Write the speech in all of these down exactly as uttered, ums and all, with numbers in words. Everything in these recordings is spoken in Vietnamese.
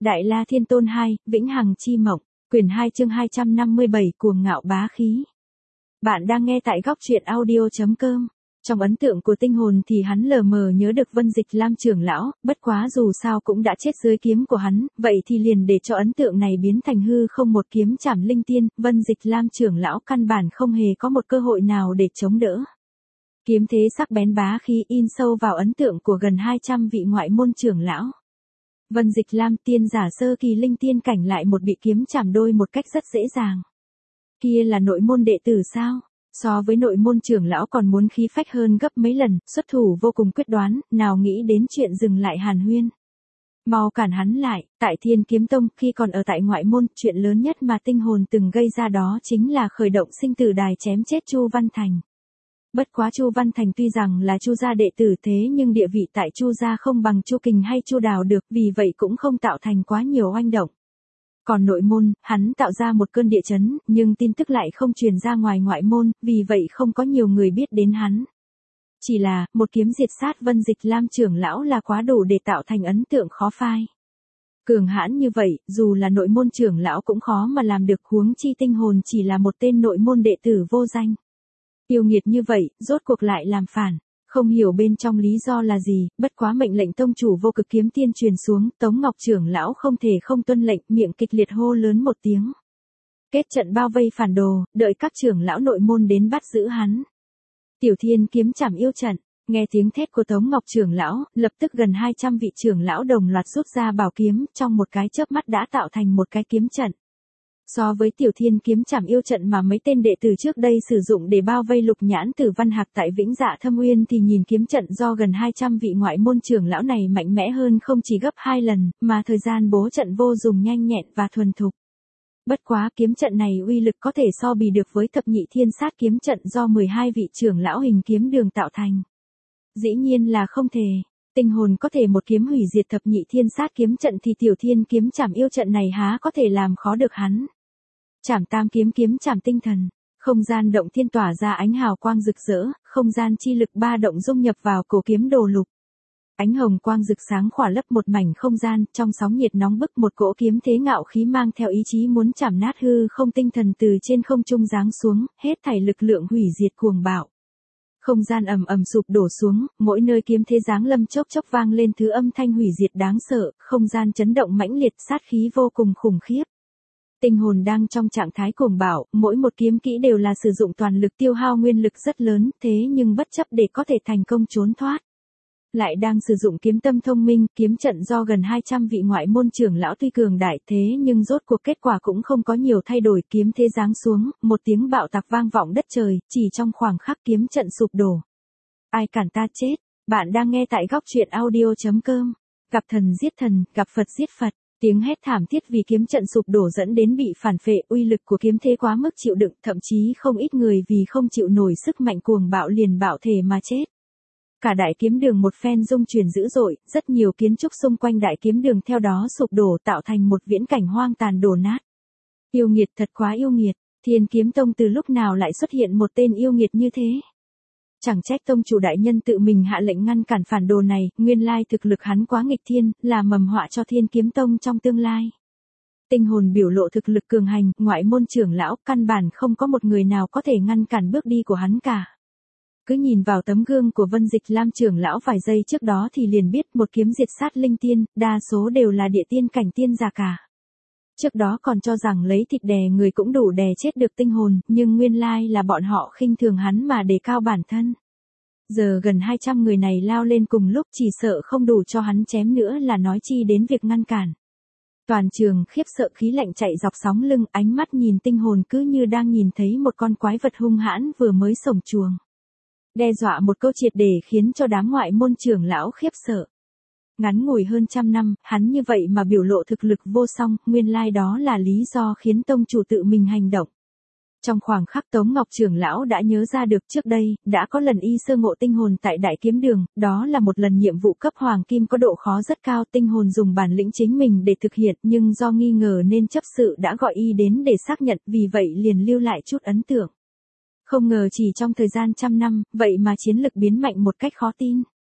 Đại La Thiên Tôn hai, Vĩnh Hằng Chi Mộng, quyển hai chương hai trăm năm mươi bảy, Cuồng Ngạo Bá Khí. Bạn đang nghe tại góc truyện audio chấm com. Trong ấn tượng của tinh hồn thì hắn lờ mờ nhớ được Vân Dịch Lam trưởng lão, bất quá dù sao cũng đã chết dưới kiếm của hắn, vậy thì liền để cho ấn tượng này biến thành hư không một kiếm chảm linh tiên, Vân Dịch Lam trưởng lão căn bản không hề có một cơ hội nào để chống đỡ. Kiếm thế sắc bén bá khí in sâu vào ấn tượng của gần hai trăm vị ngoại môn trưởng lão. Vân Dịch Lam tiên giả sơ kỳ linh tiên cảnh lại một bị kiếm chảm đôi một cách rất dễ dàng. Kia là nội môn đệ tử sao? So với nội môn trưởng lão còn muốn khí phách hơn gấp mấy lần, xuất thủ vô cùng quyết đoán, nào nghĩ đến chuyện dừng lại hàn huyên. Mau cản hắn lại, tại Thiên Kiếm Tông, khi còn ở tại ngoại môn, chuyện lớn nhất mà tinh hồn từng gây ra đó chính là khởi động sinh tử đài chém chết Chu Văn Thành. Bất quá Chu Văn Thành tuy rằng là Chu gia đệ tử thế nhưng địa vị tại Chu gia không bằng Chu Kình hay Chu Đào được, vì vậy cũng không tạo thành quá nhiều oanh động. Còn nội môn, hắn tạo ra một cơn địa chấn, nhưng tin tức lại không truyền ra ngoài ngoại môn, vì vậy không có nhiều người biết đến hắn. Chỉ là, một kiếm diệt sát Vân Dịch Lam trưởng lão là quá đủ để tạo thành ấn tượng khó phai. Cường hãn như vậy, dù là nội môn trưởng lão cũng khó mà làm được, huống chi tinh hồn chỉ là một tên nội môn đệ tử vô danh. Yêu nghiệt như vậy, rốt cuộc lại làm phản. Không hiểu bên trong lý do là gì, bất quá mệnh lệnh tông chủ vô cực kiếm tiên truyền xuống, Tống Ngọc trưởng lão không thể không tuân lệnh, miệng kịch liệt hô lớn một tiếng. Kết trận bao vây phản đồ, đợi các trưởng lão nội môn đến bắt giữ hắn. Tiểu Thiên kiếm chảm yêu trận, nghe tiếng thét của Tống Ngọc trưởng lão, lập tức gần hai trăm vị trưởng lão đồng loạt rút ra bảo kiếm, trong một cái chớp mắt đã tạo thành một cái kiếm trận. So với Tiểu Thiên kiếm chảm yêu trận mà mấy tên đệ tử trước đây sử dụng để bao vây Lục Nhãn Tử Văn Hạc tại Vĩnh Dạ Thâm Uyên thì nhìn kiếm trận do gần hai trăm vị ngoại môn trưởng lão này mạnh mẽ hơn không chỉ gấp hai lần, mà thời gian bố trận vô dùng nhanh nhẹn và thuần thục. Bất quá kiếm trận này uy lực có thể so bì được với thập nhị thiên sát kiếm trận do mười hai vị trưởng lão hình kiếm đường tạo thành. Dĩ nhiên là không thể. Tinh hồn có thể một kiếm hủy diệt thập nhị thiên sát kiếm trận thì Tiểu Thiên kiếm chảm yêu trận này há có thể làm khó được hắn. Chảm tam kiếm kiếm chảm tinh thần, không gian động thiên tỏa ra ánh hào quang rực rỡ, không gian chi lực ba động dung nhập vào cổ kiếm đồ lục. Ánh hồng quang rực sáng khỏa lấp một mảnh không gian, trong sóng nhiệt nóng bức một cỗ kiếm thế ngạo khí mang theo ý chí muốn chảm nát hư không tinh thần từ trên không trung giáng xuống, hết thảy lực lượng hủy diệt cuồng bạo. Không gian ầm ầm sụp đổ xuống, mỗi nơi kiếm thế giáng lâm chốc chốc vang lên thứ âm thanh hủy diệt đáng sợ, không gian chấn động mãnh liệt, sát khí vô cùng khủng khiếp. Tinh hồn đang trong trạng thái cuồng bạo, mỗi một kiếm kỹ đều là sử dụng toàn lực tiêu hao nguyên lực rất lớn, thế nhưng bất chấp để có thể thành công trốn thoát. Lại đang sử dụng kiếm tâm thông minh, kiếm trận do gần hai trăm vị ngoại môn trưởng lão tuy cường đại thế nhưng rốt cuộc kết quả cũng không có nhiều thay đổi, kiếm thế giáng xuống, một tiếng bạo tạc vang vọng đất trời, chỉ trong khoảng khắc kiếm trận sụp đổ. Ai cản ta chết, bạn đang nghe tại góc truyện audio chấm com, gặp thần giết thần, gặp Phật giết Phật. Tiếng hét thảm thiết vì kiếm trận sụp đổ dẫn đến bị phản phệ, uy lực của kiếm thế quá mức chịu đựng, thậm chí không ít người vì không chịu nổi sức mạnh cuồng bạo liền bạo thể mà chết. Cả đại kiếm đường một phen rung chuyển dữ dội, rất nhiều kiến trúc xung quanh đại kiếm đường theo đó sụp đổ tạo thành một viễn cảnh hoang tàn đổ nát. Yêu nghiệt, thật quá yêu nghiệt, Thiên Kiếm Tông từ lúc nào lại xuất hiện một tên yêu nghiệt như thế? Chẳng trách tông chủ đại nhân tự mình hạ lệnh ngăn cản phản đồ này, nguyên lai thực lực hắn quá nghịch thiên, là mầm họa cho Thiên Kiếm Tông trong tương lai. Tinh hồn biểu lộ thực lực cường hành, ngoại môn trưởng lão, căn bản không có một người nào có thể ngăn cản bước đi của hắn cả. Cứ nhìn vào tấm gương của Vân Dịch Lam trưởng lão vài giây trước đó thì liền biết một kiếm diệt sát linh tiên, đa số đều là địa tiên cảnh tiên giả cả. Trước đó còn cho rằng lấy thịt đè người cũng đủ đè chết được tinh hồn, nhưng nguyên lai là bọn họ khinh thường hắn mà đề cao bản thân. Giờ gần hai trăm người này lao lên cùng lúc chỉ sợ không đủ cho hắn chém nữa là nói chi đến việc ngăn cản. Toàn trường khiếp sợ khí lạnh chạy dọc sóng lưng, ánh mắt nhìn tinh hồn cứ như đang nhìn thấy một con quái vật hung hãn vừa mới sổng chuồng. Đe dọa một câu triệt để khiến cho đám ngoại môn trưởng lão khiếp sợ. Ngắn ngủi hơn trăm năm, hắn như vậy mà biểu lộ thực lực vô song, nguyên lai đó là lý do khiến tông chủ tự mình hành động. Trong khoảng khắc Tống Ngọc trưởng lão đã nhớ ra được trước đây, đã có lần y sơ ngộ tinh hồn tại đại kiếm đường, đó là một lần nhiệm vụ cấp hoàng kim có độ khó rất cao, tinh hồn dùng bản lĩnh chính mình để thực hiện nhưng do nghi ngờ nên chấp sự đã gọi y đến để xác nhận, vì vậy liền lưu lại chút ấn tượng. Không ngờ chỉ trong thời gian trăm năm, vậy mà chiến lực biến mạnh một cách khó tin.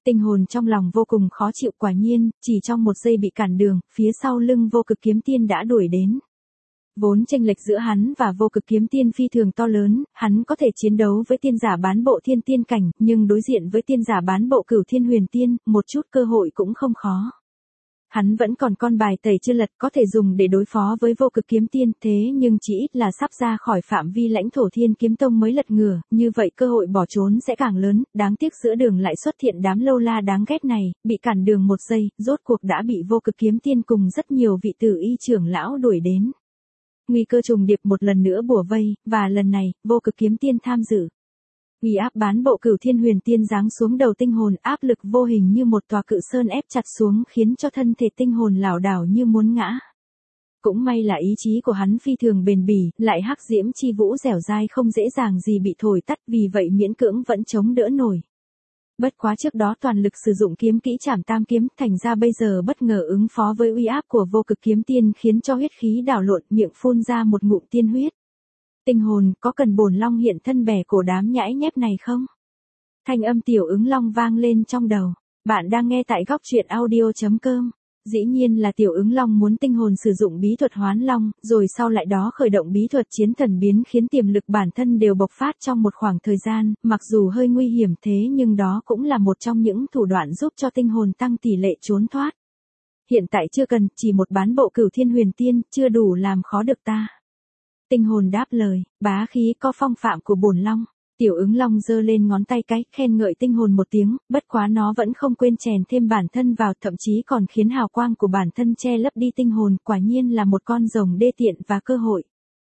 Tinh hồn trong lòng vô cùng khó chịu, quả nhiên, chỉ trong một giây bị cản đường, phía sau lưng Vô Cực Kiếm Tiên đã đuổi đến. Vốn chênh lệch giữa hắn và Vô Cực Kiếm Tiên phi thường to lớn, hắn có thể chiến đấu với tiên giả bán bộ thiên tiên cảnh, nhưng đối diện với tiên giả bán bộ Cửu Thiên Huyền Tiên, một chút cơ hội cũng không khó. Hắn vẫn còn con bài tẩy chưa lật có thể dùng để đối phó với Vô Cực Kiếm Tiên, thế nhưng chỉ ít là sắp ra khỏi phạm vi lãnh thổ Thiên Kiếm Tông mới lật ngửa, như vậy cơ hội bỏ trốn sẽ càng lớn, đáng tiếc giữa đường lại xuất hiện đám lâu la đáng ghét này, bị cản đường một giây, rốt cuộc đã bị Vô Cực Kiếm Tiên cùng rất nhiều vị tử y trưởng lão đuổi đến. Nguy cơ trùng điệp một lần nữa bủa vây, và lần này, Vô Cực Kiếm Tiên tham dự. Uy áp bán bộ Cửu Thiên Huyền Tiên giáng xuống đầu tinh hồn, áp lực vô hình như một tòa cự sơn ép chặt xuống khiến cho thân thể tinh hồn lảo đảo như muốn ngã. Cũng may là ý chí của hắn phi thường bền bỉ, lại hắc diễm chi vũ dẻo dai không dễ dàng gì bị thổi tắt, vì vậy miễn cưỡng vẫn chống đỡ nổi. Bất quá trước đó toàn lực sử dụng kiếm kỹ Trảm Tam Kiếm, thành ra bây giờ bất ngờ ứng phó với uy áp của Vô Cực Kiếm Tiên khiến cho huyết khí đảo lộn, miệng phun ra một ngụm tiên huyết. Tinh hồn, có cần bổn long hiện thân bẻ cổ đám nhãi nhép này không? Thanh âm Tiểu Ứng Long vang lên trong đầu. Bạn đang nghe tại góc truyện audio chấm com. Dĩ nhiên là Tiểu Ứng Long muốn tinh hồn sử dụng bí thuật hoán long, rồi sau lại đó khởi động bí thuật chiến thần biến khiến tiềm lực bản thân đều bộc phát trong một khoảng thời gian, mặc dù hơi nguy hiểm thế nhưng đó cũng là một trong những thủ đoạn giúp cho tinh hồn tăng tỷ lệ trốn thoát. Hiện tại chưa cần, chỉ một bán bộ Cửu Thiên Huyền Tiên, chưa đủ làm khó được ta. Tinh hồn đáp lời, bá khí có phong phạm của bổn long. Tiểu Ứng Long giơ lên ngón tay cái, khen ngợi tinh hồn một tiếng, bất quá nó vẫn không quên chèn thêm bản thân vào, thậm chí còn khiến hào quang của bản thân che lấp đi tinh hồn, quả nhiên là một con rồng đê tiện và cơ hội.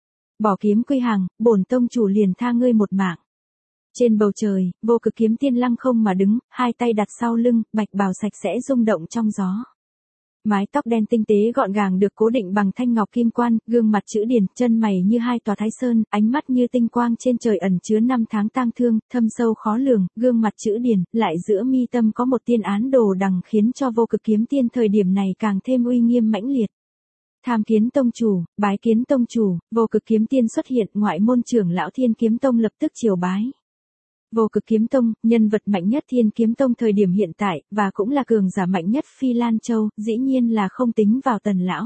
Bỏ kiếm quy hàng, bổn tông chủ liền tha ngươi một mạng. Trên bầu trời, Vô Cực Kiếm Tiên lăng không mà đứng, hai tay đặt sau lưng, bạch bào sạch sẽ rung động trong gió. Mái tóc đen tinh tế gọn gàng được cố định bằng thanh ngọc kim quan, gương mặt chữ điển, chân mày như hai tòa thái sơn, ánh mắt như tinh quang trên trời ẩn chứa năm tháng tang thương, thâm sâu khó lường, gương mặt chữ điển, lại giữa mi tâm có một tiên án đồ đằng khiến cho Vô Cực Kiếm Tiên thời điểm này càng thêm uy nghiêm mãnh liệt. Tham kiến tông chủ, bái kiến tông chủ, Vô Cực Kiếm Tiên xuất hiện, ngoại môn trưởng lão Thiên Kiếm Tông lập tức triều bái. Vô Cực Kiếm Tông, nhân vật mạnh nhất Thiên Kiếm Tông thời điểm hiện tại, và cũng là cường giả mạnh nhất Phi Lan Châu, dĩ nhiên là không tính vào Tần lão.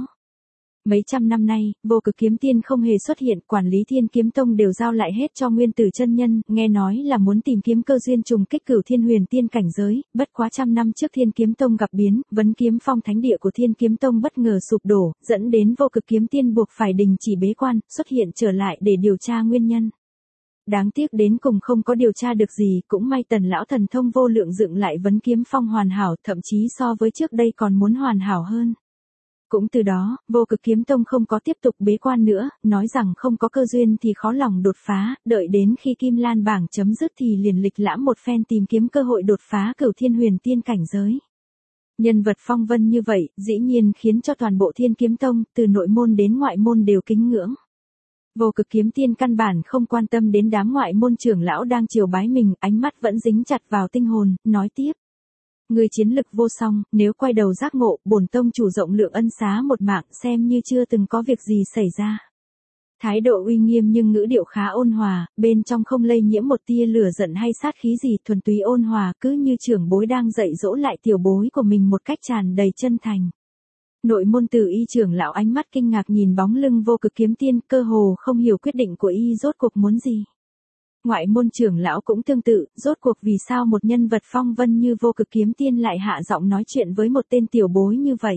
Mấy trăm năm nay, Vô Cực Kiếm Tiên không hề xuất hiện, quản lý Thiên Kiếm Tông đều giao lại hết cho Nguyên Tử chân nhân, nghe nói là muốn tìm kiếm cơ duyên trùng kích Cửu Thiên Huyền Tiên cảnh giới, bất quá trăm năm trước Thiên Kiếm Tông gặp biến, Vấn Kiếm Phong thánh địa của Thiên Kiếm Tông bất ngờ sụp đổ, dẫn đến Vô Cực Kiếm Tiên buộc phải đình chỉ bế quan, xuất hiện trở lại để điều tra nguyên nhân. Đáng tiếc đến cùng không có điều tra được gì, cũng may Tần lão thần thông vô lượng dựng lại Vấn Kiếm Phong hoàn hảo, thậm chí so với trước đây còn muốn hoàn hảo hơn. Cũng từ đó, Vô Cực Kiếm Tông không có tiếp tục bế quan nữa, nói rằng không có cơ duyên thì khó lòng đột phá, đợi đến khi Kim Lan bảng chấm dứt thì liền lịch lãm một phen tìm kiếm cơ hội đột phá Cửu Thiên Huyền Tiên cảnh giới. Nhân vật phong vân như vậy, dĩ nhiên khiến cho toàn bộ Thiên Kiếm Tông, từ nội môn đến ngoại môn đều kính ngưỡng. Vô Cực Kiếm Tiên căn bản không quan tâm đến đám ngoại môn trưởng lão đang triều bái mình, ánh mắt vẫn dính chặt vào tinh hồn, nói tiếp. Người chiến lực vô song, nếu quay đầu giác ngộ, bổn tông chủ rộng lượng ân xá một mạng, xem như chưa từng có việc gì xảy ra. Thái độ uy nghiêm nhưng ngữ điệu khá ôn hòa, bên trong không lây nhiễm một tia lửa giận hay sát khí gì, thuần túy ôn hòa, cứ như trưởng bối đang dạy dỗ lại tiểu bối của mình một cách tràn đầy chân thành. Nội môn Tử y trưởng lão ánh mắt kinh ngạc nhìn bóng lưng Vô Cực Kiếm Tiên, cơ hồ không hiểu quyết định của y rốt cuộc muốn gì. Ngoại môn trưởng lão cũng tương tự, rốt cuộc vì sao một nhân vật phong vân như Vô Cực Kiếm Tiên lại hạ giọng nói chuyện với một tên tiểu bối như vậy.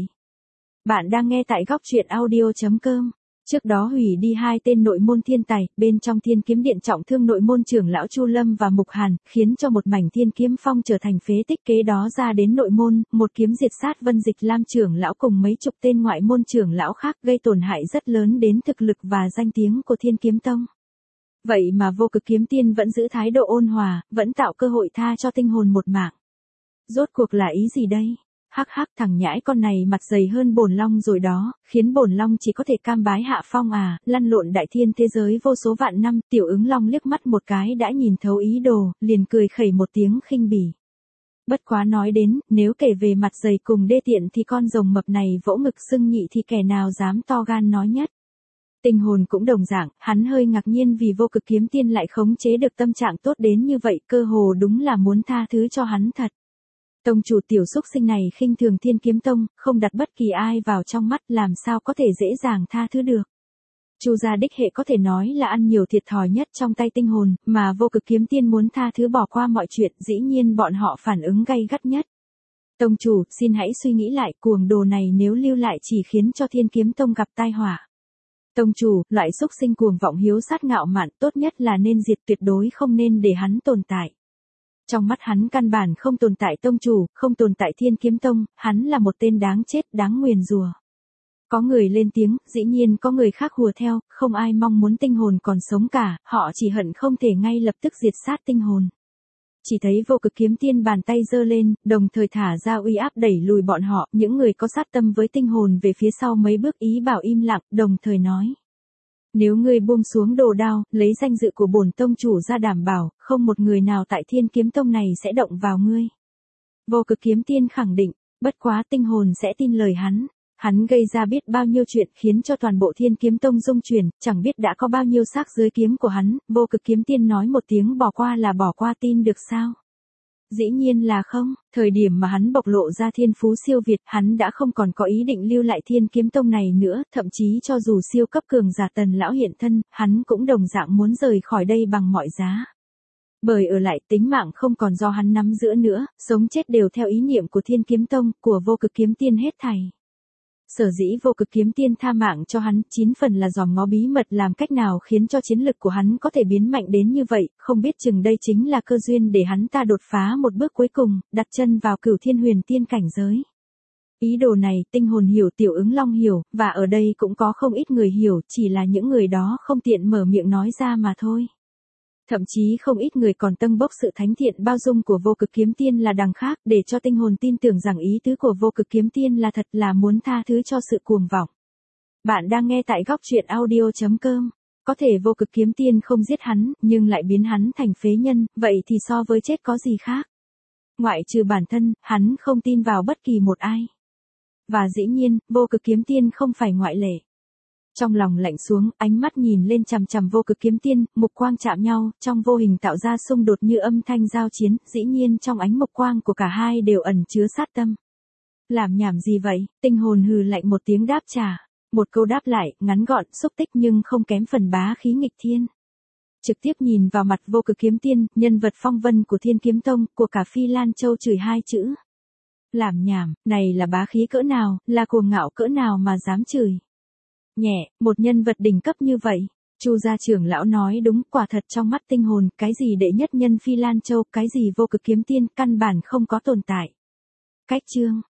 Bạn đang nghe tại góc truyện audio chấm com. Trước đó hủy đi hai tên nội môn thiên tài, bên trong Thiên Kiếm Điện trọng thương nội môn trưởng lão Chu Lâm và Mục Hàn, khiến cho một mảnh Thiên Kiếm Phong trở thành phế tích, kế đó ra đến nội môn, một kiếm diệt sát Vân Dịch Lam trưởng lão cùng mấy chục tên ngoại môn trưởng lão khác, gây tổn hại rất lớn đến thực lực và danh tiếng của Thiên Kiếm Tông. Vậy mà Vô Cực Kiếm Tiên vẫn giữ thái độ ôn hòa, vẫn tạo cơ hội tha cho tinh hồn một mạng. Rốt cuộc là ý gì đây? Hắc hắc, thằng nhãi con này mặt dày hơn bổn long rồi đó, khiến bổn long chỉ có thể cam bái hạ phong à, lăn lộn đại thiên thế giới vô số vạn năm. Tiểu Ứng Long liếc mắt một cái đã nhìn thấu ý đồ, liền cười khẩy một tiếng khinh bỉ. Bất quá nói đến, nếu kể về mặt dày cùng đê tiện thì con rồng mập này vỗ ngực xưng nhị thì kẻ nào dám to gan nói nhất. Tinh hồn cũng đồng dạng, hắn hơi ngạc nhiên vì Vô Cực Kiếm Tiên lại khống chế được tâm trạng tốt đến như vậy, cơ hồ đúng là muốn tha thứ cho hắn thật. Tông chủ tiểu xúc sinh này khinh thường Thiên Kiếm Tông, không đặt bất kỳ ai vào trong mắt, làm sao có thể dễ dàng tha thứ được. Chu gia đích hệ có thể nói là ăn nhiều thiệt thòi nhất trong tay tinh hồn, mà Vô Cực Kiếm Tiên muốn tha thứ bỏ qua mọi chuyện, dĩ nhiên bọn họ phản ứng gay gắt nhất. Tông chủ, xin hãy suy nghĩ lại, cuồng đồ này nếu lưu lại chỉ khiến cho Thiên Kiếm Tông gặp tai họa. Tông chủ, loại xúc sinh cuồng vọng hiếu sát ngạo mạn, tốt nhất là nên diệt, tuyệt đối không nên để hắn tồn tại. Trong mắt hắn căn bản không tồn tại tông chủ, không tồn tại Thiên Kiếm Tông, hắn là một tên đáng chết, đáng nguyền rủa. Có người lên tiếng, dĩ nhiên có người khác hùa theo, không ai mong muốn tinh hồn còn sống cả, họ chỉ hận không thể ngay lập tức diệt sát tinh hồn. Chỉ thấy Vô Cực Kiếm Tiên bàn tay giơ lên, đồng thời thả ra uy áp đẩy lùi bọn họ, những người có sát tâm với tinh hồn về phía sau mấy bước, ý bảo im lặng, đồng thời nói. Nếu ngươi buông xuống đồ đao, lấy danh dự của bổn tông chủ ra đảm bảo, không một người nào tại Thiên Kiếm Tông này sẽ động vào ngươi. Vô Cực Kiếm Tiên khẳng định, bất quá tinh hồn sẽ tin lời hắn. Hắn gây ra biết bao nhiêu chuyện khiến cho toàn bộ Thiên Kiếm Tông rung chuyển, chẳng biết đã có bao nhiêu xác dưới kiếm của hắn, Vô Cực Kiếm Tiên nói một tiếng bỏ qua là bỏ qua, tin được sao? Dĩ nhiên là không, thời điểm mà hắn bộc lộ ra thiên phú siêu việt, hắn đã không còn có ý định lưu lại Thiên Kiếm Tông này nữa, thậm chí cho dù siêu cấp cường giả Tần lão hiện thân, hắn cũng đồng dạng muốn rời khỏi đây bằng mọi giá. Bởi ở lại tính mạng không còn do hắn nắm giữ nữa, sống chết đều theo ý niệm của Thiên Kiếm Tông, của Vô Cực Kiếm Tiên hết thảy. Sở dĩ Vô Cực Kiếm Tiên tha mạng cho hắn, chín phần là dòm ngó bí mật làm cách nào khiến cho chiến lực của hắn có thể biến mạnh đến như vậy, không biết chừng đây chính là cơ duyên để hắn ta đột phá một bước cuối cùng, đặt chân vào Cửu Thiên Huyền Tiên cảnh giới. Ý đồ này, tinh hồn hiểu, Tiểu Ứng Long hiểu, và ở đây cũng có không ít người hiểu, chỉ là những người đó không tiện mở miệng nói ra mà thôi. Thậm chí không ít người còn tâng bốc sự thánh thiện bao dung của Vô Cực Kiếm Tiên là đằng khác, để cho tinh hồn tin tưởng rằng ý tứ của Vô Cực Kiếm Tiên là thật, là muốn tha thứ cho sự cuồng vọng. Bạn đang nghe tại góc truyện audio chấm com. Có thể Vô Cực Kiếm Tiên không giết hắn, nhưng lại biến hắn thành phế nhân, vậy thì so với chết có gì khác? Ngoại trừ bản thân, hắn không tin vào bất kỳ một ai. Và dĩ nhiên, Vô Cực Kiếm Tiên không phải ngoại lệ. Trong lòng lạnh xuống, ánh mắt nhìn lên chằm chằm Vô Cực Kiếm Tiên, mục quang chạm nhau, trong vô hình tạo ra xung đột như âm thanh giao chiến, dĩ nhiên trong ánh mục quang của cả hai đều ẩn chứa sát tâm. Làm nhảm gì vậy? Tinh hồn hừ lạnh một tiếng đáp trả. Một câu đáp lại, ngắn gọn, xúc tích nhưng không kém phần bá khí nghịch thiên. Trực tiếp nhìn vào mặt Vô Cực Kiếm Tiên, nhân vật phong vân của Thiên Kiếm Tông, của cả Phi Lan Châu chửi hai chữ. Làm nhảm, này là bá khí cỡ nào, là cuồng ngạo cỡ nào mà dám chửi. Nhẹ, một nhân vật đỉnh cấp như vậy. Chu gia trưởng lão nói đúng, quả thật trong mắt tinh hồn, cái gì đệ nhất nhân Phi Lan Châu, cái gì Vô Cực Kiếm Tiên, căn bản không có tồn tại. Cách chương,